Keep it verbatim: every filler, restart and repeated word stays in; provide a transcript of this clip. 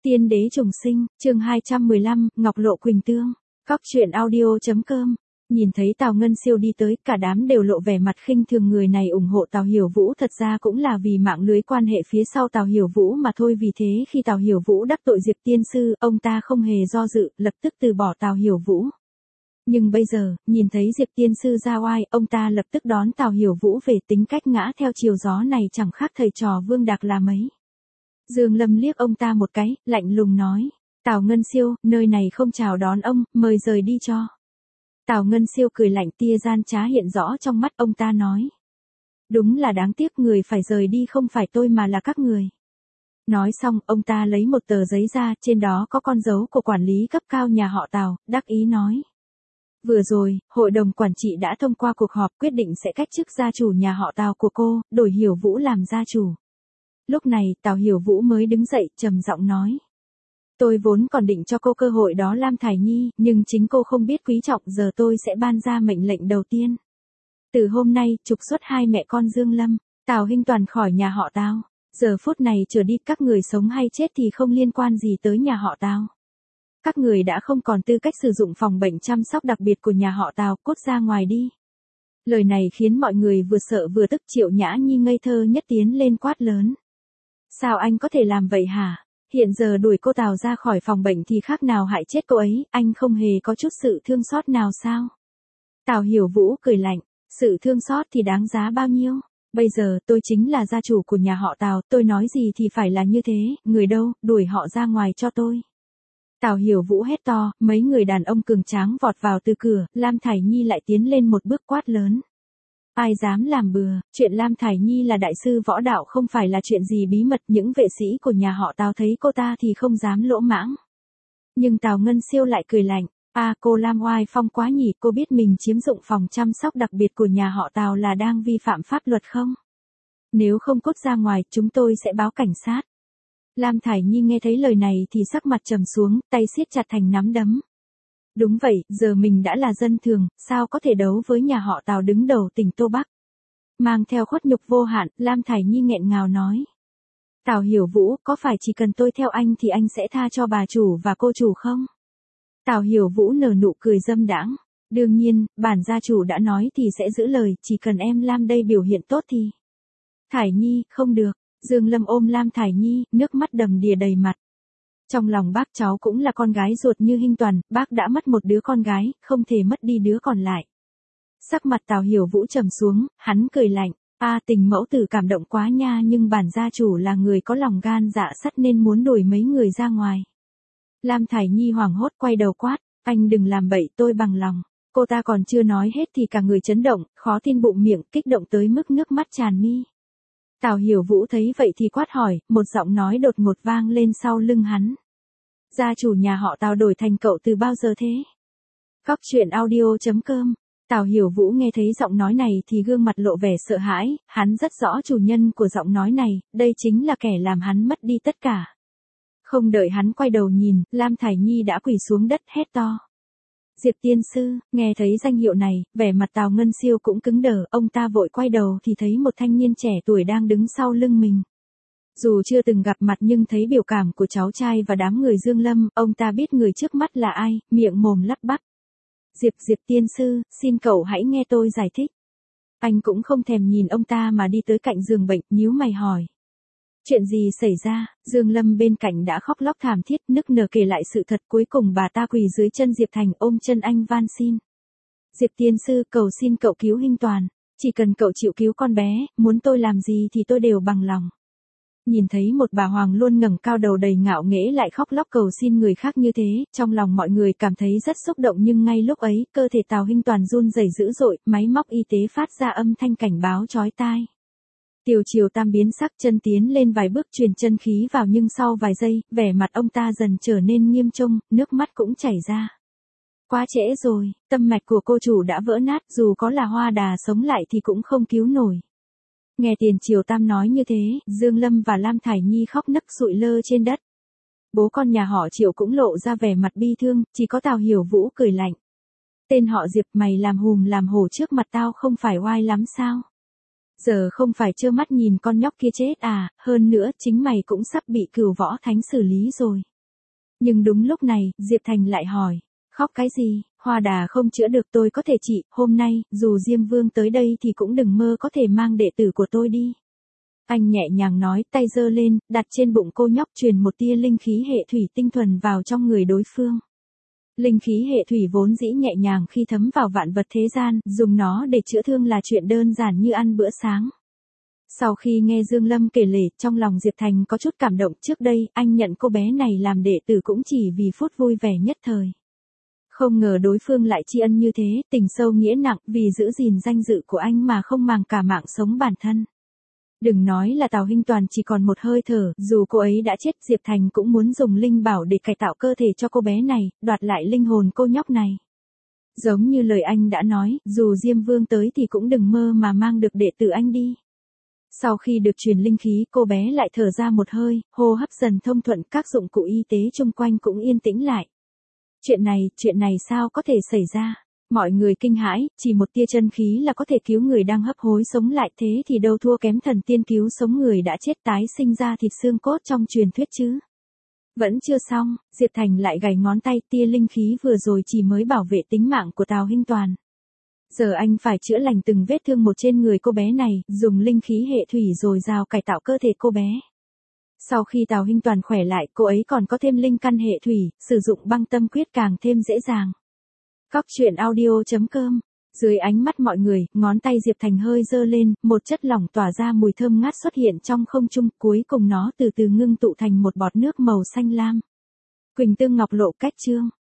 Tiên đế trùng sinh, chương hai trăm mười lăm, Ngọc Lộ Quỳnh Tương. Cóc truyện audio.com. Nhìn thấy Tào Ngân Siêu đi tới, cả đám đều lộ vẻ mặt khinh thường người này ủng hộ Tào Hiểu Vũ, thật ra cũng là vì mạng lưới quan hệ phía sau Tào Hiểu Vũ mà thôi. Vì thế khi Tào Hiểu Vũ đắc tội Diệp Tiên Sư, ông ta không hề do dự, lập tức từ bỏ Tào Hiểu Vũ. Nhưng bây giờ, nhìn thấy Diệp Tiên Sư ra oai, ông ta lập tức đón Tào Hiểu Vũ về. Tính cách ngã theo chiều gió này chẳng khác thầy trò Vương Đạc là mấy. Dương Lâm liếc ông ta một cái, lạnh lùng nói, Tào Ngân Siêu, nơi này không chào đón ông, mời rời đi cho. Tào Ngân Siêu cười lạnh, tia gian trá hiện rõ trong mắt. Ông ta nói, đúng là đáng tiếc, người phải rời đi không phải tôi mà là các người. Nói xong, ông ta lấy một tờ giấy ra, trên đó có con dấu của quản lý cấp cao nhà họ Tào, đắc ý nói. Vừa rồi, hội đồng quản trị đã thông qua cuộc họp quyết định sẽ cách chức gia chủ nhà họ Tào của cô, đổi Hiểu Vũ làm gia chủ. Lúc này, Tào Hiểu Vũ mới đứng dậy, trầm giọng nói. Tôi vốn còn định cho cô cơ hội đó Lam Thải Nhi, nhưng chính cô không biết quý trọng, giờ tôi sẽ ban ra mệnh lệnh đầu tiên. Từ hôm nay, trục xuất hai mẹ con Dương Lâm, Tào Hinh Toàn khỏi nhà họ Tào. Giờ phút này trở đi, các người sống hay chết thì không liên quan gì tới nhà họ Tào. Các người đã không còn tư cách sử dụng phòng bệnh chăm sóc đặc biệt của nhà họ Tào, cút ra ngoài đi. Lời này khiến mọi người vừa sợ vừa tức. Triệu Nhã Nhi ngây thơ nhất tiến lên quát lớn. Sao anh có thể làm vậy hả? Hiện giờ đuổi cô Tào ra khỏi phòng bệnh thì khác nào hại chết cô ấy, anh không hề có chút sự thương xót nào sao? Tào Hiểu Vũ cười lạnh, sự thương xót thì đáng giá bao nhiêu? Bây giờ tôi chính là gia chủ của nhà họ Tào, tôi nói gì thì phải là như thế, người đâu, đuổi họ ra ngoài cho tôi. Tào Hiểu Vũ hét to, mấy người đàn ông cường tráng vọt vào từ cửa, Lam Thải Nhi lại tiến lên một bước quát lớn. Ai dám làm bừa, chuyện Lam Thải Nhi là đại sư võ đạo không phải là chuyện gì bí mật, những vệ sĩ của nhà họ Tào thấy cô ta thì không dám lỗ mãng. Nhưng Tào Ngân Siêu lại cười lạnh, à cô Lam oai phong quá nhỉ, cô biết mình chiếm dụng phòng chăm sóc đặc biệt của nhà họ Tào là đang vi phạm pháp luật không? Nếu không cút ra ngoài, chúng tôi sẽ báo cảnh sát. Lam Thải Nhi nghe thấy lời này thì sắc mặt trầm xuống, tay siết chặt thành nắm đấm. Đúng vậy, giờ mình đã là dân thường, sao có thể đấu với nhà họ Tào đứng đầu tỉnh Tô Bắc. Mang theo khuất nhục vô hạn, Lam Thải Nhi nghẹn ngào nói. Tào Hiểu Vũ, có phải chỉ cần tôi theo anh thì anh sẽ tha cho bà chủ và cô chủ không? Tào Hiểu Vũ nở nụ cười dâm đãng. Đương nhiên, bản gia chủ đã nói thì sẽ giữ lời, chỉ cần em Lam đây biểu hiện tốt thì. Thải Nhi, không được. Dương Lâm ôm Lam Thải Nhi, nước mắt đầm đìa đầy mặt. Trong lòng bác cháu cũng là con gái ruột như Hinh Toàn, bác đã mất một đứa con gái, không thể mất đi đứa còn lại. Sắc mặt Tào Hiểu Vũ trầm xuống, hắn cười lạnh, a à, tình mẫu tử cảm động quá nha, nhưng bản gia chủ là người có lòng gan dạ sắt nên muốn đuổi mấy người ra ngoài. Lam Thải Nhi hoảng hốt quay đầu quát, anh đừng làm bậy, tôi bằng lòng. Cô ta còn chưa nói hết thì cả người chấn động, khó tin bụng miệng, kích động tới mức nước mắt tràn mi. Tào Hiểu Vũ thấy vậy thì quát hỏi, một giọng nói đột ngột vang lên sau lưng hắn. Gia chủ nhà họ Tào đổi thành cậu từ bao giờ thế? Cóc truyện audio.com. Tào Hiểu Vũ nghe thấy giọng nói này thì gương mặt lộ vẻ sợ hãi, hắn rất rõ chủ nhân của giọng nói này, đây chính là kẻ làm hắn mất đi tất cả. Không đợi hắn quay đầu nhìn, Lam Thải Nhi đã quỳ xuống đất hét to. Diệp Tiên Sư, nghe thấy danh hiệu này, vẻ mặt Tào Ngân Siêu cũng cứng đờ, ông ta vội quay đầu thì thấy một thanh niên trẻ tuổi đang đứng sau lưng mình. Dù chưa từng gặp mặt nhưng thấy biểu cảm của cháu trai và đám người Dương Lâm, ông ta biết người trước mắt là ai, miệng mồm lắp bắp. Diệp Diệp Tiên Sư, xin cậu hãy nghe tôi giải thích. Anh cũng không thèm nhìn ông ta mà đi tới cạnh giường bệnh, nhíu mày hỏi. Chuyện gì xảy ra? Dương Lâm bên cạnh đã khóc lóc thảm thiết, nức nở kể lại sự thật, cuối cùng bà ta quỳ dưới chân Diệp Thành ôm chân anh van xin. Diệp Tiên Sư, cầu xin cậu cứu Hinh Toàn, chỉ cần cậu chịu cứu con bé, muốn tôi làm gì thì tôi đều bằng lòng. Nhìn thấy một bà hoàng luôn ngẩng cao đầu đầy ngạo nghễ lại khóc lóc cầu xin người khác như thế, trong lòng mọi người cảm thấy rất xúc động, nhưng ngay lúc ấy, cơ thể Tào Hinh Toàn run rẩy dữ dội, máy móc y tế phát ra âm thanh cảnh báo chói tai. Tiểu Triều Tam biến sắc, chân tiến lên vài bước truyền chân khí vào, nhưng sau vài giây, vẻ mặt ông ta dần trở nên nghiêm trung, nước mắt cũng chảy ra. Quá trễ rồi, tâm mạch của cô chủ đã vỡ nát, dù có là Hoa Đà sống lại thì cũng không cứu nổi. Nghe Tiền Triều Tam nói như thế, Dương Lâm và Lam Thải Nhi khóc nấc sụi lơ trên đất. Bố con nhà họ Triệu cũng lộ ra vẻ mặt bi thương, chỉ có Tào Hiểu Vũ cười lạnh. Tên họ Diệp, mày làm hùm làm hổ trước mặt tao không phải oai lắm sao? Giờ không phải trơ mắt nhìn con nhóc kia chết à, hơn nữa chính mày cũng sắp bị Cửu Võ Thánh xử lý rồi. Nhưng đúng lúc này, Diệp Thành lại hỏi, khóc cái gì, hoa đà không chữa được tôi có thể trị, hôm nay, dù Diêm Vương tới đây thì cũng đừng mơ có thể mang đệ tử của tôi đi. Anh nhẹ nhàng nói, tay giơ lên, đặt trên bụng cô nhóc truyền một tia linh khí hệ thủy tinh thuần vào trong người đối phương. Linh khí hệ thủy vốn dĩ nhẹ nhàng khi thấm vào vạn vật thế gian, dùng nó để chữa thương là chuyện đơn giản như ăn bữa sáng. Sau khi nghe Dương Lâm kể lể, trong lòng Diệp Thành có chút cảm động, trước đây, anh nhận cô bé này làm đệ tử cũng chỉ vì phút vui vẻ nhất thời. Không ngờ đối phương lại tri ân như thế, tình sâu nghĩa nặng, vì giữ gìn danh dự của anh mà không màng cả mạng sống bản thân. Đừng nói là Tào Hinh Toàn chỉ còn một hơi thở, dù cô ấy đã chết, Diệp Thành cũng muốn dùng linh bảo để cải tạo cơ thể cho cô bé này, đoạt lại linh hồn cô nhóc này. Giống như lời anh đã nói, dù Diêm Vương tới thì cũng đừng mơ mà mang được đệ tử anh đi. Sau khi được truyền linh khí, cô bé lại thở ra một hơi, hô hấp dần thông thuận, các dụng cụ y tế chung quanh cũng yên tĩnh lại. Chuyện này, chuyện này sao có thể xảy ra? Mọi người kinh hãi, chỉ một tia chân khí là có thể cứu người đang hấp hối sống lại, thế thì đâu thua kém thần tiên cứu sống người đã chết tái sinh ra thịt xương cốt trong truyền thuyết chứ. Vẫn chưa xong, Diệp Thành lại gảy ngón tay, tia linh khí vừa rồi chỉ mới bảo vệ tính mạng của Tào Hinh Toàn. Giờ anh phải chữa lành từng vết thương một trên người cô bé này, dùng linh khí hệ thủy dồi dào cải tạo cơ thể cô bé. Sau khi Tào Hinh Toàn khỏe lại, cô ấy còn có thêm linh căn hệ thủy, sử dụng băng tâm quyết càng thêm dễ dàng. Cóc truyện audio chấm com. Dưới ánh mắt mọi người, ngón tay Diệp Thành hơi giơ lên, một chất lỏng tỏa ra mùi thơm ngát xuất hiện trong không trung, cuối cùng nó từ từ ngưng tụ thành một bọt nước màu xanh lam. Quỳnh tương ngọc lộ cách chương.